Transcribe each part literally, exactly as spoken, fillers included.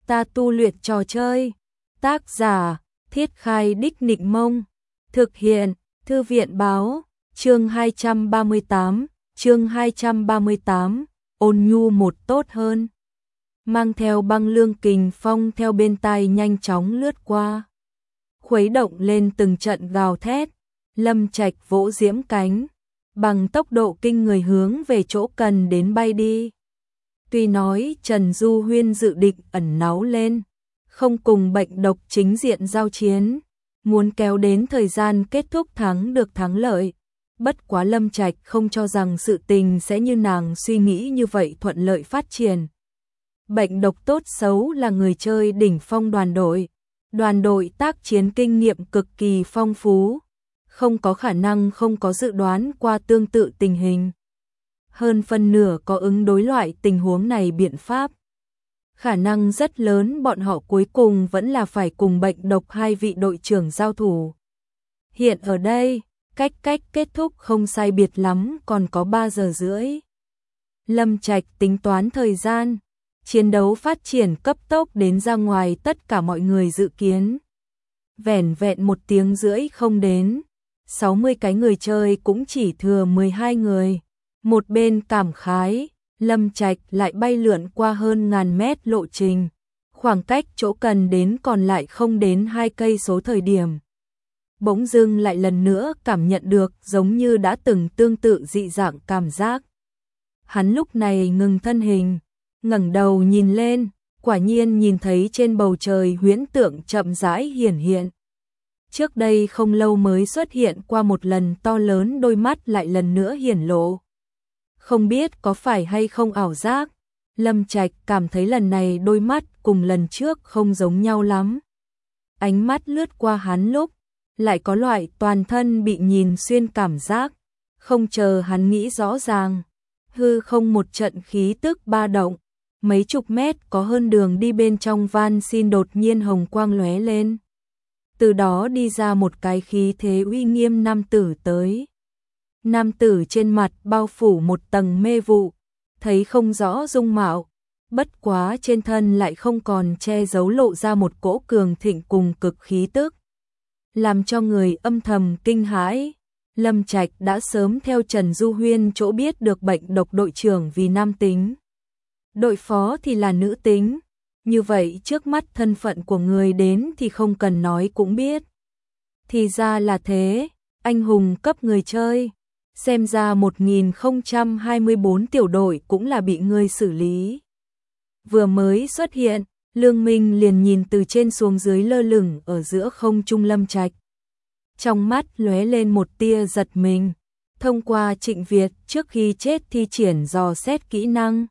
ta tu luyện trò chơi. Tác giả, Thiết Khai Đích Nịnh Mông. Thực hiện, Thư viện Báo. Chương hai trăm ba mươi tám, chương hai trăm ba mươi tám, ôn nhu một tốt hơn. Mang theo băng lương kình phong theo bên tai nhanh chóng lướt qua. Khuấy động lên từng trận gào thét, Lâm Trạch vỗ diễm cánh, bằng tốc độ kinh người hướng về chỗ cần đến bay đi. Tuy nói Trần Du Huyên dự định ẩn náu lên, không cùng bệnh độc chính diện giao chiến, muốn kéo đến thời gian kết thúc thắng được thắng lợi. Bất quá Lâm Trạch không cho rằng sự tình sẽ như nàng suy nghĩ như vậy thuận lợi phát triển. Bệnh độc tốt xấu là người chơi đỉnh phong đoàn đội, đoàn đội tác chiến kinh nghiệm cực kỳ phong phú, không có khả năng không có dự đoán qua tương tự tình hình. Hơn phân nửa có ứng đối loại tình huống này biện pháp. Khả năng rất lớn bọn họ cuối cùng vẫn là phải cùng bệnh độc hai vị đội trưởng giao thủ. Hiện ở đây, cách cách kết thúc không sai biệt lắm còn có ba giờ rưỡi. Lâm Trạch tính toán thời gian, chiến đấu phát triển cấp tốc đến ra ngoài tất cả mọi người dự kiến. Vẻn vẹn một tiếng rưỡi không đến, sáu mươi cái người chơi cũng chỉ thừa mười hai người. Một bên cảm khái, Lâm Trạch lại bay lượn qua hơn ngàn mét lộ trình, khoảng cách chỗ cần đến còn lại không đến hai cây số thời điểm. Bỗng dưng lại lần nữa cảm nhận được giống như đã từng tương tự dị dạng cảm giác. Hắn lúc này ngừng thân hình, ngẩng đầu nhìn lên, quả nhiên nhìn thấy trên bầu trời huyễn tượng chậm rãi hiển hiện. Trước đây không lâu mới xuất hiện qua một lần to lớn đôi mắt lại lần nữa hiển lộ. Không biết có phải hay không ảo giác, Lâm Trạch cảm thấy lần này đôi mắt cùng lần trước không giống nhau lắm. Ánh mắt lướt qua hắn lúc, lại có loại toàn thân bị nhìn xuyên cảm giác, không chờ hắn nghĩ rõ ràng. Hư không một trận khí tức ba động, mấy chục mét có hơn đường đi bên trong van xin đột nhiên hồng quang lóe lên. Từ đó đi ra một cái khí thế uy nghiêm nam tử tới. Nam tử trên mặt bao phủ một tầng mê vụ, thấy không rõ dung mạo, bất quá trên thân lại không còn che giấu lộ ra một cỗ cường thịnh cùng cực khí tức, làm cho người âm thầm kinh hãi. Lâm Trạch đã sớm theo Trần Du Huyên chỗ biết được bệnh độc đội trưởng vì nam tính, đội phó thì là nữ tính, như vậy trước mắt thân phận của người đến thì không cần nói cũng biết. Thì ra là thế, anh hùng cấp người chơi. Xem ra một nghìn không trăm hai mươi bốn tiểu đội cũng là bị ngươi xử lý. Vừa mới xuất hiện, Lương Minh liền nhìn từ trên xuống dưới lơ lửng ở giữa không trung Lâm Trạch. Trong mắt lóe lên một tia giật mình, thông qua Trịnh Việt trước khi chết thi triển dò xét kỹ năng.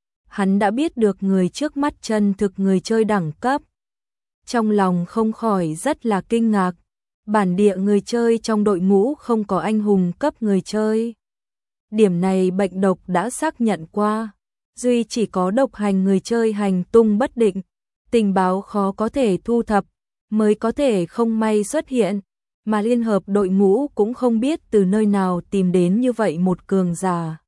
Hắn đã biết được người trước mắt chân thực người chơi đẳng cấp. Trong lòng không khỏi rất là kinh ngạc. Bản địa người chơi trong đội ngũ không có anh hùng cấp người chơi. Điểm này bệnh độc đã xác nhận qua. Duy chỉ có độc hành người chơi hành tung bất định, tình báo khó có thể thu thập, mới có thể không may xuất hiện. Mà liên hợp đội ngũ cũng không biết từ nơi nào tìm đến như vậy một cường giả.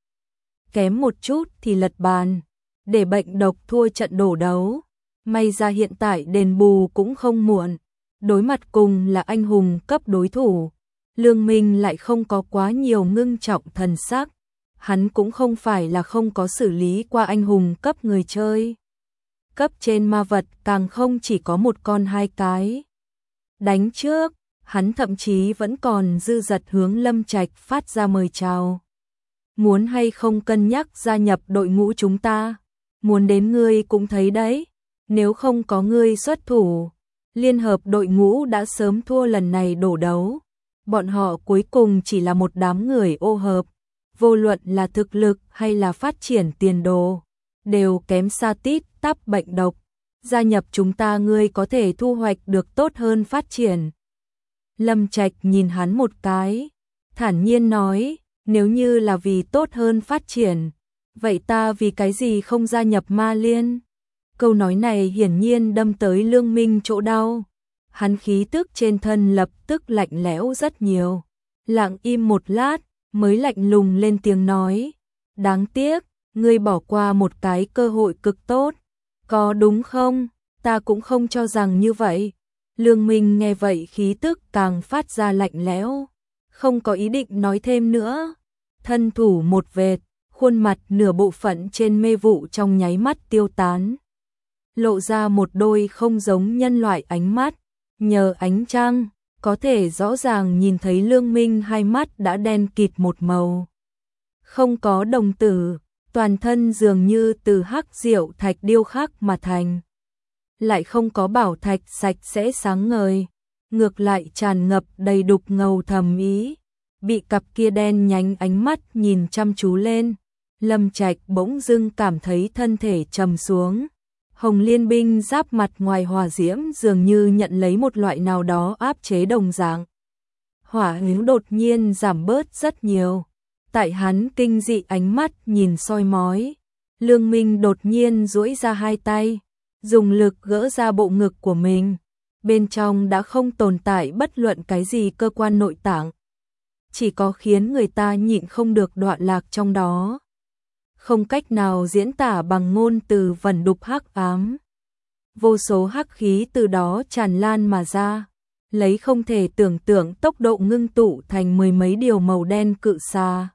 Kém một chút thì lật bàn, để bệnh độc thua trận đổ đấu. May ra hiện tại đền bù cũng không muộn. Đối mặt cùng là anh hùng cấp đối thủ, Lương Minh lại không có quá nhiều ngưng trọng thần sắc. Hắn cũng không phải là không có xử lý qua anh hùng cấp người chơi. Cấp trên ma vật càng không chỉ có một con hai cái. Đánh trước, hắn thậm chí vẫn còn dư dật hướng Lâm Trạch phát ra mời chào. Muốn hay không cân nhắc gia nhập đội ngũ chúng ta? Muốn đến ngươi cũng thấy đấy, nếu không có ngươi xuất thủ, liên hợp đội ngũ đã sớm thua lần này đổ đấu. Bọn họ cuối cùng chỉ là một đám người ô hợp, vô luận là thực lực hay là phát triển tiền đồ, đều kém xa tít tắp bệnh độc. Gia nhập chúng ta ngươi có thể thu hoạch được tốt hơn phát triển. Lâm Trạch nhìn hắn một cái, thản nhiên nói, nếu như là vì tốt hơn phát triển, vậy ta vì cái gì không gia nhập Ma Liên? Câu nói này hiển nhiên đâm tới Lương Minh chỗ đau. Hắn khí tức trên thân lập tức lạnh lẽo rất nhiều. Lặng im một lát, mới lạnh lùng lên tiếng nói. Đáng tiếc, ngươi bỏ qua một cái cơ hội cực tốt. Có đúng không? Ta cũng không cho rằng như vậy. Lương Minh nghe vậy khí tức càng phát ra lạnh lẽo, không có ý định nói thêm nữa. Thân thủ một vệt, khuôn mặt nửa bộ phận trên mê vụ trong nháy mắt tiêu tán. Lộ ra một đôi không giống nhân loại ánh mắt, nhờ ánh trăng, có thể rõ ràng nhìn thấy Lương Minh hai mắt đã đen kịt một màu. Không có đồng tử, toàn thân dường như từ hắc diệu thạch điêu khắc mà thành. Lại không có bảo thạch sạch sẽ sáng ngời, ngược lại tràn ngập đầy đục ngầu thầm ý. Bị cặp kia đen nhánh ánh mắt nhìn chăm chú lên, Lâm Trạch bỗng dưng cảm thấy thân thể trầm xuống. Hồng Liên binh giáp mặt ngoài hỏa diễm dường như nhận lấy một loại nào đó áp chế đồng dạng. Hỏa hứng đột nhiên giảm bớt rất nhiều. Tại hắn kinh dị ánh mắt nhìn soi mói, Lương Minh đột nhiên duỗi ra hai tay, dùng lực gỡ ra bộ ngực của mình. Bên trong đã không tồn tại bất luận cái gì cơ quan nội tạng, chỉ có khiến người ta nhịn không được đoạn lạc trong đó. Không cách nào diễn tả bằng ngôn từ vẩn đục hắc ám. Vô số hắc khí từ đó tràn lan mà ra, lấy không thể tưởng tượng tốc độ ngưng tụ thành mười mấy điều màu đen cự xà.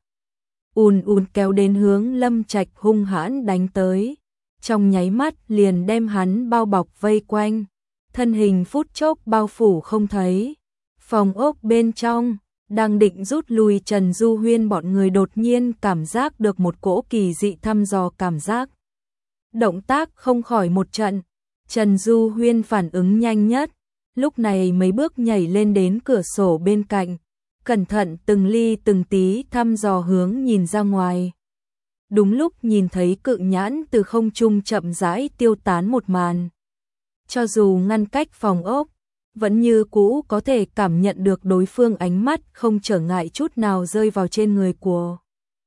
Ùn ùn kéo đến hướng Lâm Trạch hung hãn đánh tới. Trong nháy mắt liền đem hắn bao bọc vây quanh, thân hình phút chốc bao phủ không thấy. Phòng ốc bên trong, đang định rút lui Trần Du Huyên bọn người đột nhiên cảm giác được một cỗ kỳ dị thăm dò cảm giác. Động tác không khỏi một trận, Trần Du Huyên phản ứng nhanh nhất, lúc này mấy bước nhảy lên đến cửa sổ bên cạnh, cẩn thận từng ly từng tí thăm dò hướng nhìn ra ngoài. Đúng lúc nhìn thấy cự nhãn từ không trung chậm rãi tiêu tán một màn. Cho dù ngăn cách phòng ốc, vẫn như cũ có thể cảm nhận được đối phương ánh mắt không trở ngại chút nào rơi vào trên người của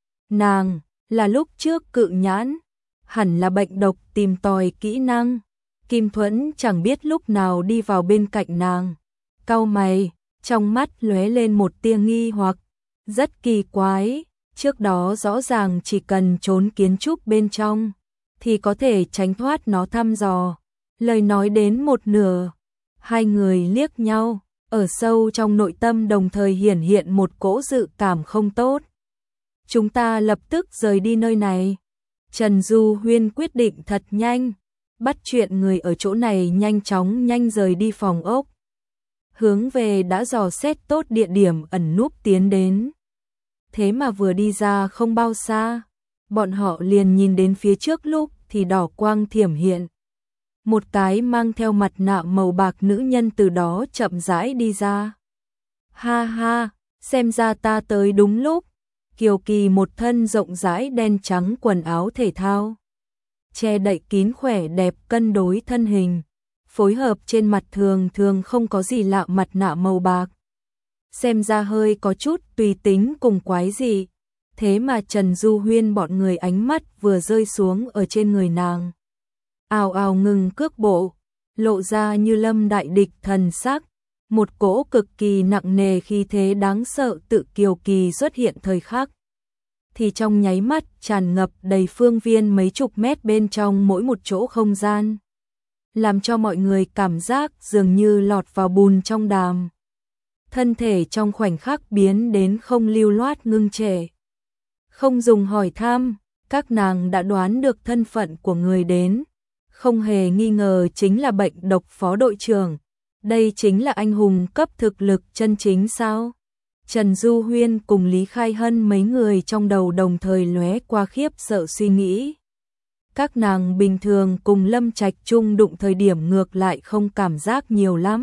nàng. Là lúc trước cự nhãn, hẳn là bệnh độc tìm tòi kỹ năng. Kim Thuẫn chẳng biết lúc nào đi vào bên cạnh nàng, cau mày, trong mắt lóe lên một tia nghi hoặc. Rất kỳ quái, trước đó rõ ràng chỉ cần trốn kiến trúc bên trong thì có thể tránh thoát nó thăm dò. Lời nói đến một nửa, hai người liếc nhau, ở sâu trong nội tâm đồng thời hiển hiện một cỗ dự cảm không tốt. Chúng ta lập tức rời đi nơi này. Trần Du Huyên quyết định thật nhanh, bắt chuyện người ở chỗ này nhanh chóng nhanh rời đi phòng ốc, hướng về đã dò xét tốt địa điểm ẩn núp tiến đến. Thế mà vừa đi ra không bao xa, bọn họ liền nhìn đến phía trước lúc thì đỏ quang thiểm hiện. Một cái mang theo mặt nạ màu bạc nữ nhân từ đó chậm rãi đi ra. Ha ha, xem ra ta tới đúng lúc. Kiều Kỳ một thân rộng rãi đen trắng quần áo thể thao, che đậy kín khỏe đẹp cân đối thân hình, phối hợp trên mặt thường thường không có gì lạ mặt nạ màu bạc. Xem ra hơi có chút tùy tính cùng quái gì. Thế mà Trần Du Huyên bọn người ánh mắt vừa rơi xuống ở trên người nàng, ào ào ngừng cước bộ, lộ ra như lâm đại địch thần sắc. Một cỗ cực kỳ nặng nề khí thế đáng sợ tự Kiều Kỳ xuất hiện thời khắc, thì trong nháy mắt tràn ngập đầy phương viên mấy chục mét bên trong mỗi một chỗ không gian, làm cho mọi người cảm giác dường như lọt vào bùn trong đàm. Thân thể trong khoảnh khắc biến đến không lưu loát ngưng trệ. Không dùng hỏi thăm, các nàng đã đoán được thân phận của người đến, không hề nghi ngờ chính là bệnh độc phó đội trưởng. Đây chính là anh hùng cấp thực lực chân chính sao? Trần Du Huyên cùng Lý Khai Hân mấy người trong đầu đồng thời lóe qua khiếp sợ suy nghĩ. Các nàng bình thường cùng Lâm Trạch chung đụng thời điểm ngược lại không cảm giác nhiều lắm.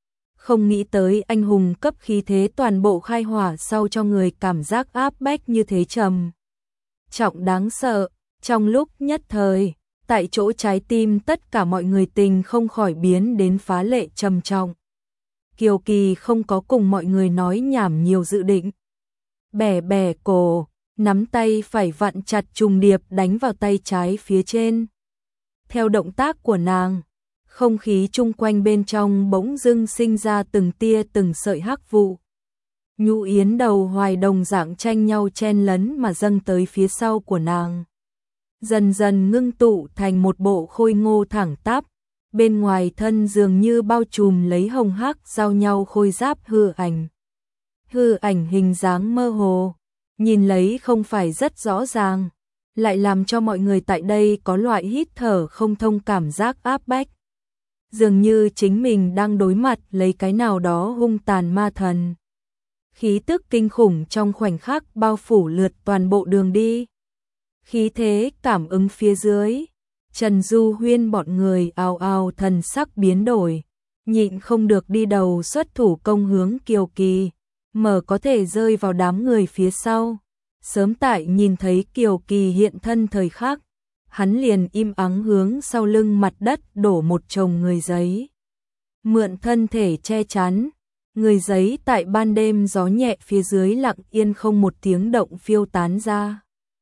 Không nghĩ tới anh hùng cấp khí thế toàn bộ khai hỏa sau cho người cảm giác áp bách như thế trầm trọng đáng sợ. Trong lúc nhất thời, tại chỗ trái tim tất cả mọi người tình không khỏi biến đến phá lệ trầm trọng. Kiều Kỳ không có cùng mọi người nói nhảm nhiều dự định. Bẻ bẻ cổ, nắm tay phải vặn chặt trùng điệp đánh vào tay trái phía trên. Theo động tác của nàng, không khí chung quanh bên trong bỗng dưng sinh ra từng tia từng sợi hắc vụ. Nhũ yến đầu hoài đồng dạng tranh nhau chen lấn mà dâng tới phía sau của nàng, dần dần ngưng tụ thành một bộ khôi ngô thẳng tắp, bên ngoài thân dường như bao trùm lấy hồng hắc giao nhau khôi giáp hư ảnh. Hư ảnh hình dáng mơ hồ, nhìn lấy không phải rất rõ ràng, lại làm cho mọi người tại đây có loại hít thở không thông cảm giác áp bách. Dường như chính mình đang đối mặt lấy cái nào đó hung tàn ma thần. Khí tức kinh khủng trong khoảnh khắc bao phủ lượt toàn bộ đường đi. Khí thế cảm ứng phía dưới, Trần Du Huyên bọn người ào ào thần sắc biến đổi, nhịn không được đi đầu xuất thủ công hướng Kiều Kỳ, mở có thể rơi vào đám người phía sau. Sớm tại nhìn thấy Kiều Kỳ hiện thân thời khắc, hắn liền im ắng hướng sau lưng mặt đất đổ một chồng người giấy. Mượn thân thể che chắn, người giấy tại ban đêm gió nhẹ phía dưới lặng yên không một tiếng động phiêu tán ra.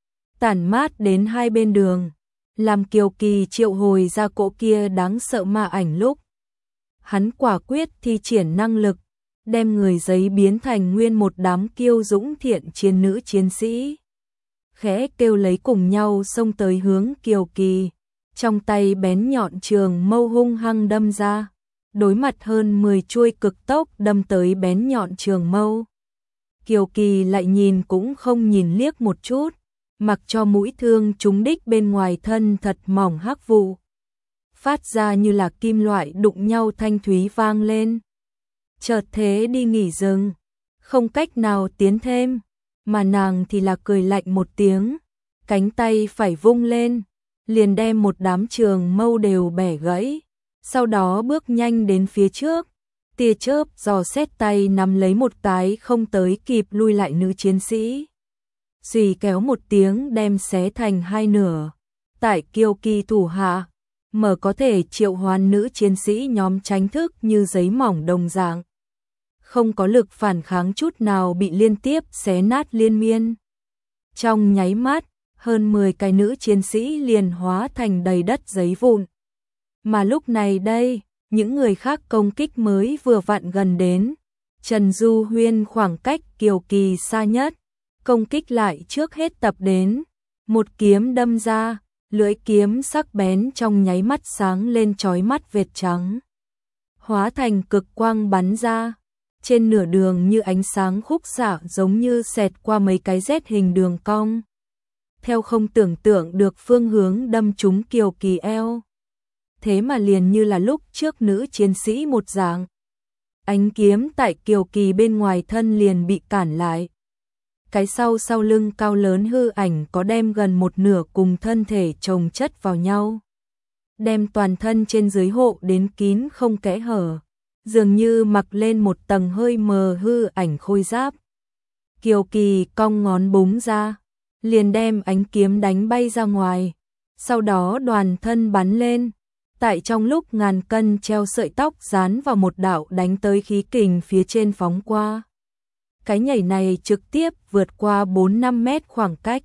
Tản mát đến hai bên đường, làm Kiều Kỳ triệu hồi ra cỗ kia đáng sợ ma ảnh lúc. Hắn quả quyết thi triển năng lực, đem người giấy biến thành nguyên một đám kiêu dũng thiện chiến nữ chiến sĩ. Khẽ kêu lấy cùng nhau xông tới hướng Kiều Kỳ, trong tay bén nhọn trường mâu hung hăng đâm ra, đối mặt hơn mười chuôi cực tốc đâm tới bén nhọn trường mâu. Kiều Kỳ lại nhìn cũng không nhìn liếc một chút, mặc cho mũi thương trúng đích bên ngoài thân thật mỏng hắc vụ, phát ra như là kim loại đụng nhau thanh thúy vang lên. Chợt thế đi nghỉ dừng, không cách nào tiến thêm, mà nàng thì là cười lạnh một tiếng, cánh tay phải vung lên, liền đem một đám trường mâu đều bẻ gãy, sau đó bước nhanh đến phía trước, tia chớp dò xét tay nắm lấy một cái không tới kịp lui lại nữ chiến sĩ. Xùy kéo một tiếng đem xé thành hai nửa, tại Kiều Kỳ thủ hạ, mở có thể triệu hoán nữ chiến sĩ nhóm tránh thức như giấy mỏng đồng dạng. Không có lực phản kháng chút nào bị liên tiếp xé nát liên miên. Trong nháy mắt, hơn mười cái nữ chiến sĩ liền hóa thành đầy đất giấy vụn. Mà lúc này đây, những người khác công kích mới vừa vặn gần đến. Trần Du Huyên khoảng cách Kiều Kỳ xa nhất, công kích lại trước hết tập đến. Một kiếm đâm ra, lưỡi kiếm sắc bén trong nháy mắt sáng lên chói mắt vệt trắng. Hóa thành cực quang bắn ra. Trên nửa đường như ánh sáng khúc xạ giống như xẹt qua mấy cái rét hình đường cong. Theo không tưởng tượng được phương hướng đâm trúng Kiều Kỳ eo. Thế mà liền như là lúc trước nữ chiến sĩ một dạng. Ánh kiếm tại Kiều Kỳ bên ngoài thân liền bị cản lại. Cái sau sau lưng cao lớn hư ảnh có đem gần một nửa cùng thân thể chồng chất vào nhau. Đem toàn thân trên dưới hộ đến kín không kẽ hở. Dường như mặc lên một tầng hơi mờ hư ảnh khôi giáp. Kiều Kỳ cong ngón búng ra, liền đem ánh kiếm đánh bay ra ngoài, sau đó đoàn thân bắn lên, tại trong lúc ngàn cân treo sợi tóc dán vào một đạo đánh tới khí kình phía trên phóng qua. Cái nhảy này trực tiếp vượt qua bốn năm mét khoảng cách,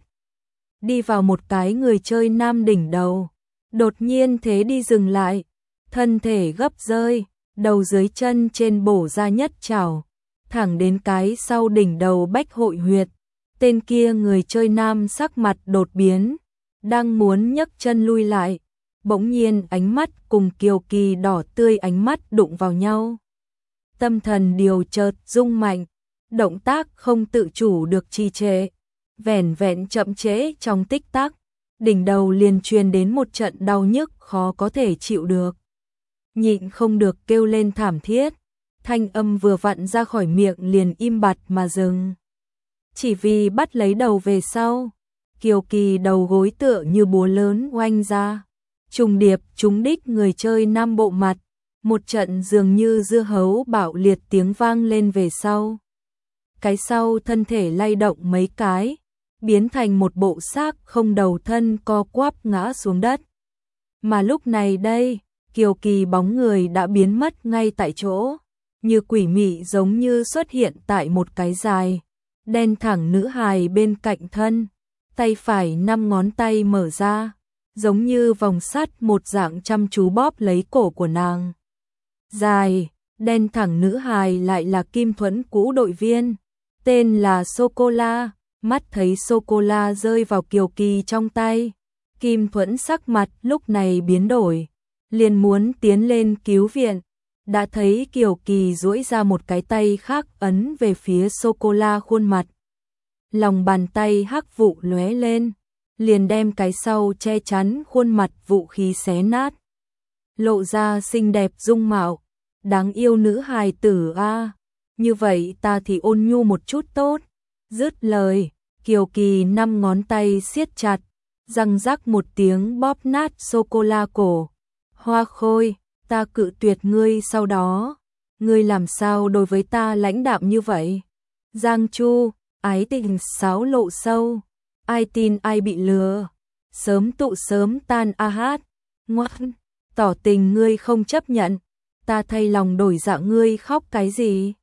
đi vào một cái người chơi nam đỉnh đầu, đột nhiên thế đi dừng lại, thân thể gấp rơi. Đầu dưới chân trên bổ ra nhất chảo, thẳng đến cái sau đỉnh đầu bách hội huyệt. Tên kia người chơi nam sắc mặt đột biến, đang muốn nhấc chân lui lại, bỗng nhiên ánh mắt cùng Kiều Kỳ đỏ tươi ánh mắt đụng vào nhau. Tâm thần điều chợt rung mạnh, động tác không tự chủ được trì trệ, vẻn vẹn chậm trễ trong tích tắc, đỉnh đầu liền truyền đến một trận đau nhức khó có thể chịu được. Nhịn không được kêu lên thảm thiết, thanh âm vừa vặn ra khỏi miệng liền im bặt mà dừng. Chỉ vì bắt lấy đầu về sau, Kiều Kỳ đầu gối tựa như búa lớn oanh ra, trùng điệp trúng đích người chơi nam bộ mặt, một trận dường như dưa hấu bạo liệt tiếng vang lên về sau. Cái sau thân thể lay động mấy cái, biến thành một bộ xác không đầu thân co quắp ngã xuống đất. Mà lúc này đây, Kiều Kỳ bóng người đã biến mất ngay tại chỗ, như quỷ mị giống như xuất hiện tại một cái dài, đen thẳng nữ hài bên cạnh thân, tay phải năm ngón tay mở ra, giống như vòng sắt một dạng chăm chú bóp lấy cổ của nàng. Dài, đen thẳng nữ hài lại là Kim Thuẫn cũ đội viên, tên là Sô-cô-la, mắt thấy Sô-cô-la rơi vào Kiều Kỳ trong tay, Kim Thuẫn sắc mặt lúc này biến đổi. liền muốn tiến lên cứu viện, đã thấy Kiều Kỳ duỗi ra một cái tay khác ấn về phía sô-cô-la khuôn mặt. Lòng bàn tay hắc vụ lóe lên, liền đem cái sau che chắn khuôn mặt vũ khí xé nát. Lộ ra xinh đẹp dung mạo, đáng yêu nữ hài tử a, như vậy ta thì ôn nhu một chút tốt. Dứt lời, Kiều Kỳ năm ngón tay siết chặt, răng rắc một tiếng bóp nát sô-cô-la cổ. Hoa Khôi, ta cự tuyệt ngươi sau đó, ngươi làm sao đối với ta lãnh đạm như vậy? Giang Chu, ái tình sáo lộ sâu, ai tin ai bị lừa, sớm tụ sớm tan a hát, ngoan, tỏ tình ngươi không chấp nhận, ta thay lòng đổi dạ ngươi khóc cái gì?